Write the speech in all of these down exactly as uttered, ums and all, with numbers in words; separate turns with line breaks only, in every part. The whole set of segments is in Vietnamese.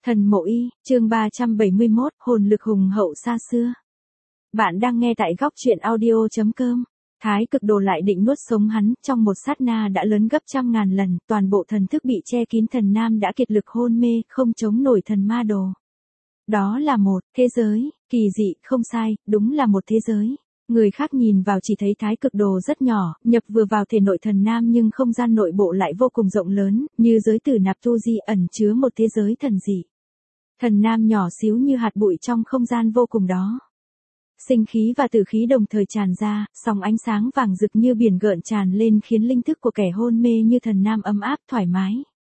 Thần Mộ Y, chương ba trăm bảy mươi mốt, hồn lực hùng hậu xa xưa. Bạn đang nghe tại góc truyện audio chấm com. Thái cực đồ lại định nuốt sống hắn, trong một sát na đã lớn gấp trăm ngàn lần, toàn bộ thần thức bị che kín, thần nam đã kiệt lực hôn mê, không chống nổi thần ma đồ. Đó là một thế giới, kỳ dị, không sai, đúng là một thế giới. Người khác nhìn vào chỉ thấy thái cực đồ rất nhỏ, nhập vừa vào thể nội thần nam, nhưng không gian nội bộ lại vô cùng rộng lớn, như giới tử nạp tu di, ẩn chứa một thế giới thần dị. Thần nam nhỏ xíu như hạt bụi trong không gian vô cùng đó. Sinh khí và tử khí đồng thời tràn ra, sóng ánh sáng vàng rực như biển gợn tràn lên, khiến linh thức của kẻ hôn mê như thần nam ấm áp thoải mái.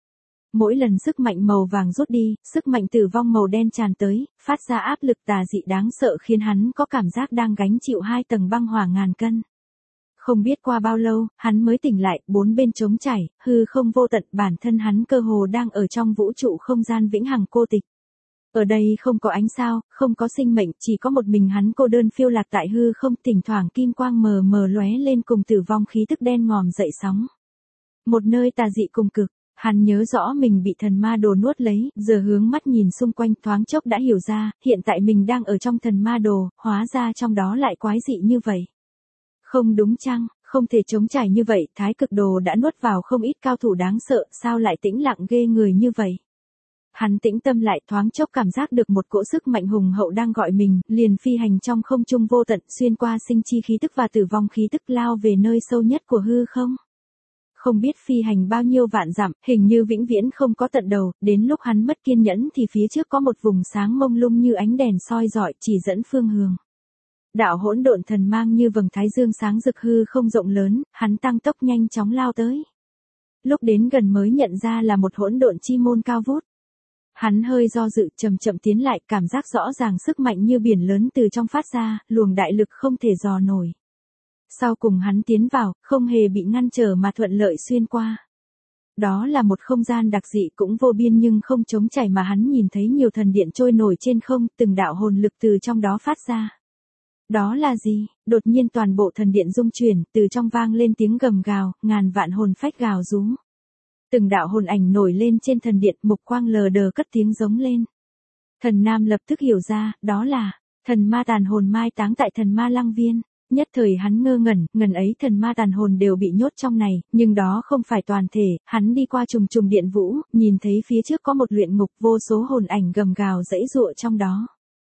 Mỗi lần sức mạnh màu vàng rút đi, sức mạnh tử vong màu đen tràn tới, phát ra áp lực tà dị đáng sợ, khiến hắn có cảm giác đang gánh chịu hai tầng băng hỏa ngàn cân. Không biết qua bao lâu, hắn mới tỉnh lại, bốn bên trống trải, hư không vô tận, bản thân hắn cơ hồ đang ở trong vũ trụ không gian vĩnh hằng cô tịch. Ở đây không có ánh sao, không có sinh mệnh, chỉ có một mình hắn cô đơn phiêu lạc tại hư không, thỉnh thoảng kim quang mờ mờ lóe lên cùng tử vong khí tức đen ngòm dậy sóng. Một nơi tà dị cùng cực. Hắn nhớ rõ mình bị thần ma đồ nuốt lấy, giờ hướng mắt nhìn xung quanh, thoáng chốc đã hiểu ra, hiện tại mình đang ở trong thần ma đồ, hóa ra trong đó lại quái dị như vậy. Không đúng chăng, không thể chống trải như vậy, thái cực đồ đã nuốt vào không ít cao thủ đáng sợ, sao lại tĩnh lặng ghê người như vậy. Hắn tĩnh tâm lại, thoáng chốc cảm giác được một cỗ sức mạnh hùng hậu đang gọi mình, liền phi hành trong không trung vô tận, xuyên qua sinh chi khí tức và tử vong khí tức, lao về nơi sâu nhất của hư không. Không biết phi hành bao nhiêu vạn dặm, hình như vĩnh viễn không có tận đầu, đến lúc hắn mất kiên nhẫn thì phía trước có một vùng sáng mông lung như ánh đèn soi rọi, chỉ dẫn phương hướng. Đạo hỗn độn thần mang như vầng thái dương sáng rực hư không rộng lớn, hắn tăng tốc nhanh chóng lao tới. Lúc đến gần mới nhận ra là một hỗn độn chi môn cao vút. Hắn hơi do dự, chậm chậm tiến lại, cảm giác rõ ràng sức mạnh như biển lớn từ trong phát ra, luồng đại lực không thể dò nổi. Sau cùng hắn tiến vào, không hề bị ngăn trở mà thuận lợi xuyên qua. Đó là một không gian đặc dị cũng vô biên nhưng không trống chảy, mà hắn nhìn thấy nhiều thần điện trôi nổi trên không, từng đạo hồn lực từ trong đó phát ra. Đó là gì? Đột nhiên toàn bộ thần điện rung chuyển, từ trong vang lên tiếng gầm gào, ngàn vạn hồn phách gào rú. Từng đạo hồn ảnh nổi lên trên thần điện, mục quang lờ đờ cất tiếng giống lên. Thần nam lập tức hiểu ra, đó là thần ma tàn hồn mai táng tại thần ma lăng viên. Nhất thời hắn ngơ ngẩn, ngần ấy thần ma tàn hồn đều bị nhốt trong này, nhưng đó không phải toàn thể, hắn đi qua trùng trùng điện vũ, nhìn thấy phía trước có một luyện ngục, vô số hồn ảnh gầm gào giãy giụa trong đó.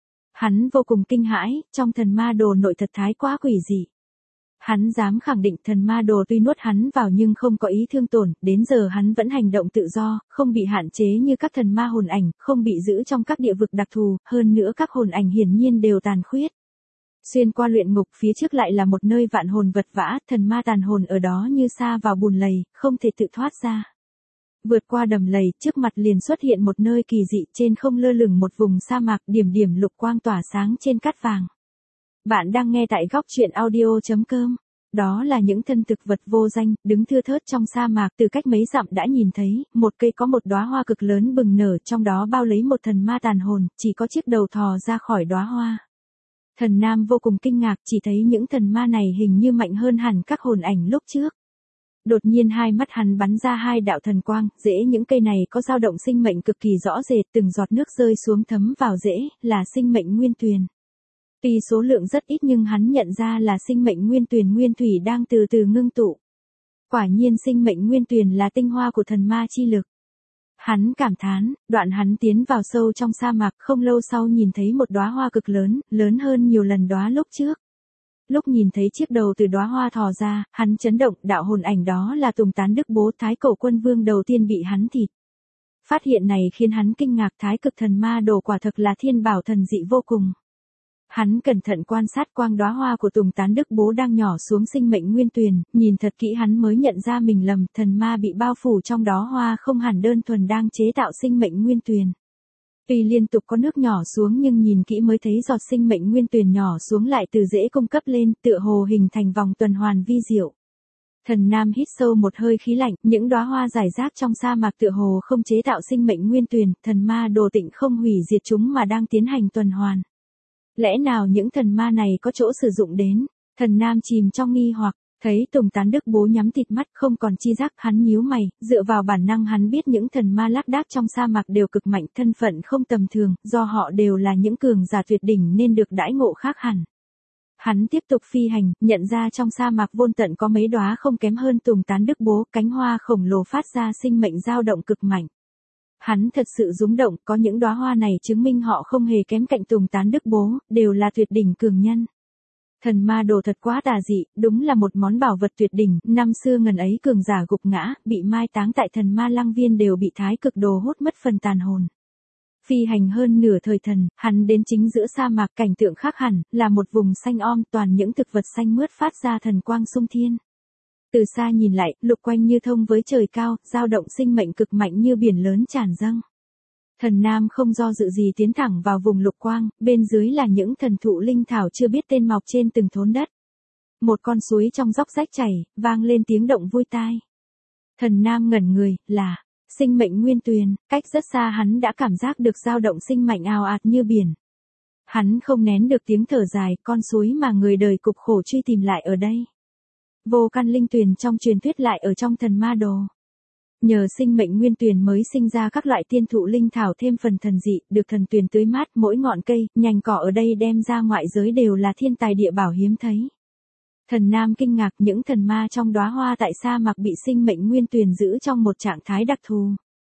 Hắn vô cùng kinh hãi, trong thần ma đồ nội thật thái quá quỷ dị. Hắn dám khẳng định thần ma đồ tuy nuốt hắn vào nhưng không có ý thương tổn, đến giờ hắn vẫn hành động tự do, không bị hạn chế như các thần ma hồn ảnh, không bị giữ trong các địa vực đặc thù, hơn nữa các hồn ảnh hiển nhiên đều tàn khuyết. Xuyên qua luyện ngục, phía trước lại là một nơi vạn hồn vật vã, thần ma tàn hồn ở đó như sa vào bùn lầy, không thể tự thoát ra. Vượt qua đầm lầy, trước mặt liền xuất hiện một nơi kỳ dị, trên không lơ lửng một vùng sa mạc, điểm điểm lục quang tỏa sáng trên cát vàng. Bạn đang nghe tại góc truyện audio chấm com. Đó là những thân thực vật vô danh, đứng thưa thớt trong sa mạc, từ cách mấy dặm đã nhìn thấy, một cây có một đóa hoa cực lớn bừng nở, trong đó bao lấy một thần ma tàn hồn, chỉ có chiếc đầu thò ra khỏi đóa hoa. Thần nam vô cùng kinh ngạc, chỉ thấy những thần ma này hình như mạnh hơn hẳn các hồn ảnh lúc trước. Đột nhiên hai mắt hắn bắn ra hai đạo thần quang, rễ những cây này có dao động sinh mệnh cực kỳ rõ rệt, từng giọt nước rơi xuống thấm vào rễ, là sinh mệnh nguyên tuyền. Tuy số lượng rất ít nhưng hắn nhận ra là sinh mệnh nguyên tuyền nguyên thủy đang từ từ ngưng tụ. Quả nhiên sinh mệnh nguyên tuyền là tinh hoa của thần ma chi lực. Hắn cảm thán, đoạn hắn tiến vào sâu trong sa mạc, không lâu sau nhìn thấy một đóa hoa cực lớn, lớn hơn nhiều lần đóa lúc trước. Lúc nhìn thấy chiếc đầu từ đóa hoa thò ra, hắn chấn động, đạo hồn ảnh đó là Tùng Tán Đức Bố, Thái Cổ Quân Vương đầu tiên bị hắn thịt. Phát hiện này khiến hắn kinh ngạc, thái cực thần ma đồ quả thực là thiên bảo thần dị vô cùng. Hắn cẩn thận quan sát quang đóa hoa của Tùng Tán Đức Bố đang nhỏ xuống sinh mệnh nguyên tuyền, nhìn thật kỹ hắn mới nhận ra mình lầm, thần ma bị bao phủ trong đó hoa không hẳn đơn thuần đang chế tạo sinh mệnh nguyên tuyền. Tuy liên tục có nước nhỏ xuống nhưng nhìn kỹ mới thấy giọt sinh mệnh nguyên tuyền nhỏ xuống lại từ rễ cung cấp lên, tựa hồ hình thành vòng tuần hoàn vi diệu. Thần nam hít sâu một hơi khí lạnh, những đóa hoa rải rác trong sa mạc tựa hồ không chế tạo sinh mệnh nguyên tuyền, thần ma đồ tịnh không hủy diệt chúng mà đang tiến hành tuần hoàn. Lẽ nào những thần ma này có chỗ sử dụng đến? Thần nam chìm trong nghi hoặc, Thấy Tùng Tán Đức Bố nhắm thịt mắt không còn chi giác, hắn nhíu mày, dựa vào bản năng hắn biết những thần ma lác đác trong sa mạc đều cực mạnh, thân phận không tầm thường, do họ đều là những cường giả tuyệt đỉnh nên được đãi ngộ khác hẳn. Hắn tiếp tục phi hành, nhận ra trong sa mạc vôn tận có mấy đóa không kém hơn Tùng Tán Đức Bố, cánh hoa khổng lồ phát ra sinh mệnh dao động cực mạnh. Hắn thật sự rúng động, có những đóa hoa này chứng minh họ không hề kém cạnh Tùng Tán Đức Bố, đều là tuyệt đỉnh cường nhân. Thần ma đồ thật quá tà dị, đúng là một món bảo vật tuyệt đỉnh, năm xưa ngần ấy cường giả gục ngã, bị mai táng tại thần ma lăng viên đều bị thái cực đồ hút mất phần tàn hồn. Phi hành hơn nửa thời thần, hắn đến chính giữa sa mạc, cảnh tượng khác hẳn, là một vùng xanh om toàn những thực vật xanh mướt phát ra thần quang sung thiên. Từ xa nhìn lại, lục quanh như thông với trời cao, dao động sinh mệnh cực mạnh như biển lớn tràn dâng. Thần Nam không do dự gì tiến thẳng vào vùng lục quang, bên dưới là những thần thụ linh thảo chưa biết tên mọc trên từng thốn đất. Một con suối trong dốc rách chảy, vang lên tiếng động vui tai. Thần Nam ngẩn người, là sinh mệnh nguyên tuyền, cách rất xa hắn đã cảm giác được dao động sinh mệnh ào ạt như biển. Hắn không nén được tiếng thở dài, con suối mà người đời cục khổ truy tìm lại ở đây. Vô căn linh tuyền trong truyền thuyết lại ở trong thần ma đồ. Nhờ sinh mệnh nguyên tuyền mới sinh ra các loại tiên thụ linh thảo thêm phần thần dị, được thần tuyền tưới mát, mỗi ngọn cây, nhành cỏ ở đây đem ra ngoại giới đều là thiên tài địa bảo hiếm thấy. Thần Nam kinh ngạc, những thần ma trong đóa hoa tại sa mạc bị sinh mệnh nguyên tuyền giữ trong một trạng thái đặc thù.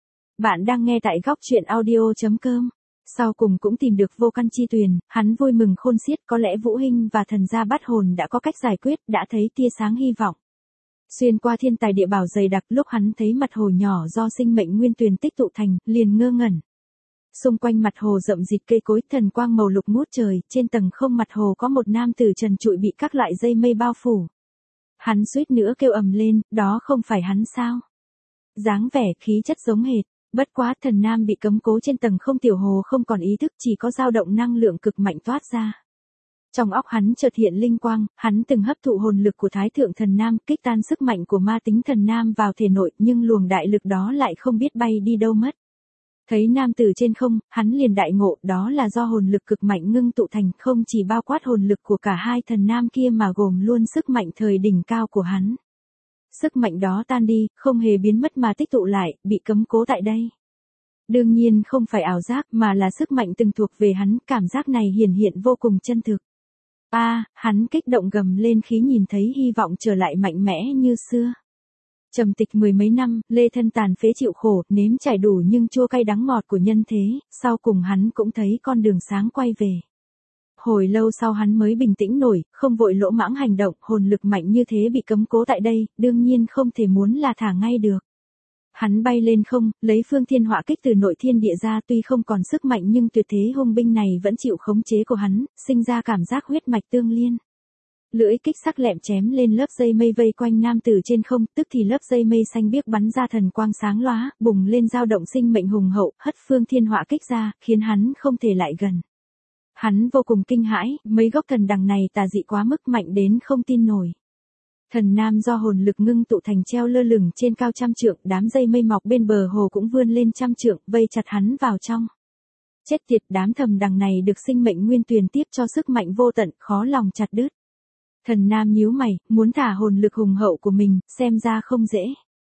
Bạn đang nghe tại góc truyện audio chấm com. Sau cùng cũng tìm được vô căn chi tuyền, hắn vui mừng khôn xiết, có lẽ Vũ Hinh và thần gia Bát Hồn đã có cách giải quyết, đã thấy tia sáng hy vọng. Xuyên qua thiên tài địa bảo dày đặc, lúc hắn thấy mặt hồ nhỏ do sinh mệnh nguyên tuyền tích tụ thành, liền ngơ ngẩn. Xung quanh mặt hồ rậm rịt cây cối, thần quang màu lục ngút trời, trên tầng không mặt hồ có một nam tử trần trụi bị các loại dây mây bao phủ. Hắn suýt nữa kêu ầm lên, đó không phải hắn sao? Dáng vẻ khí chất giống hệt, bất quá thần nam bị cấm cố trên tầng không tiểu hồ không còn ý thức, chỉ có dao động năng lượng cực mạnh toát ra. Trong óc hắn chợt hiện linh quang, hắn từng hấp thụ hồn lực của Thái Thượng Thần Nam, kích tan sức mạnh của ma tính thần Nam vào thể nội, nhưng luồng đại lực đó lại không biết bay đi đâu mất. Thấy nam tử trên không, hắn liền đại ngộ, đó là do hồn lực cực mạnh ngưng tụ thành, không chỉ bao quát hồn lực của cả hai thần nam kia mà gồm luôn sức mạnh thời đỉnh cao của hắn. Sức mạnh đó tan đi, không hề biến mất mà tích tụ lại, bị cấm cố tại đây. Đương nhiên không phải ảo giác mà là sức mạnh từng thuộc về hắn, cảm giác này hiển hiện vô cùng chân thực. A, à, hắn kích động gầm lên khi nhìn thấy hy vọng trở lại mạnh mẽ như xưa. Trầm tịch mười mấy năm, lê thân tàn phế chịu khổ, nếm trải đủ nhưng chua cay đắng ngọt của nhân thế, sau cùng hắn cũng thấy con đường sáng quay về. Hồi lâu sau hắn mới bình tĩnh nổi, không vội lỗ mãng hành động, hồn lực mạnh như thế bị cấm cố tại đây, đương nhiên không thể muốn là thả ngay được. Hắn bay lên không, lấy phương thiên họa kích từ nội thiên địa ra, tuy không còn sức mạnh nhưng tuyệt thế hung binh này vẫn chịu khống chế của hắn, sinh ra cảm giác huyết mạch tương liên. Lưỡi kích sắc lẹm chém lên lớp dây mây vây quanh nam tử trên không, tức thì lớp dây mây xanh biếc bắn ra thần quang sáng lóa, bùng lên dao động sinh mệnh hùng hậu, hất phương thiên họa kích ra, khiến hắn không thể lại gần. Hắn vô cùng kinh hãi, mấy gốc thần đằng này tà dị quá mức mạnh đến không tin nổi. Thần nam do hồn lực ngưng tụ thành treo lơ lửng trên cao trăm trượng, đám dây mây mọc bên bờ hồ cũng vươn lên trăm trượng, vây chặt hắn vào trong. Chết tiệt, đám thầm đằng này được sinh mệnh nguyên tuyền tiếp cho sức mạnh vô tận, khó lòng chặt đứt. Thần nam nhíu mày, muốn thả hồn lực hùng hậu của mình, xem ra không dễ.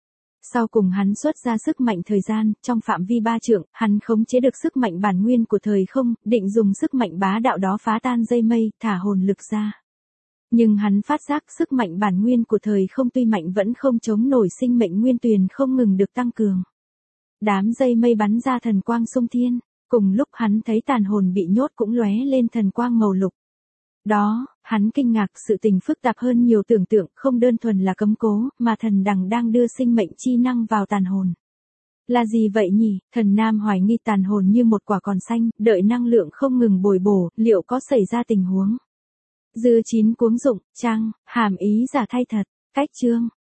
Sau cùng hắn xuất ra sức mạnh thời gian, trong phạm vi ba trượng, hắn khống chế được sức mạnh bản nguyên của thời không, định dùng sức mạnh bá đạo đó phá tan dây mây, thả hồn lực ra. Nhưng hắn phát giác sức mạnh bản nguyên của thời không tuy mạnh vẫn không chống nổi sinh mệnh nguyên tuyền không ngừng được tăng cường. Đám dây mây bắn ra thần quang sung thiên, cùng lúc hắn thấy tàn hồn bị nhốt cũng lóe lên thần quang màu lục. Đó, hắn kinh ngạc, sự tình phức tạp hơn nhiều tưởng tượng, không đơn thuần là cấm cố, mà thần đằng đang đưa sinh mệnh chi năng vào tàn hồn. Là gì vậy nhỉ? Thần nam hoài nghi tàn hồn như một quả còn xanh, đợi năng lượng không ngừng bồi bổ, liệu có xảy ra tình huống dưa chín cuống rụng, chăng, hàm ý giả thay thật, cách chương.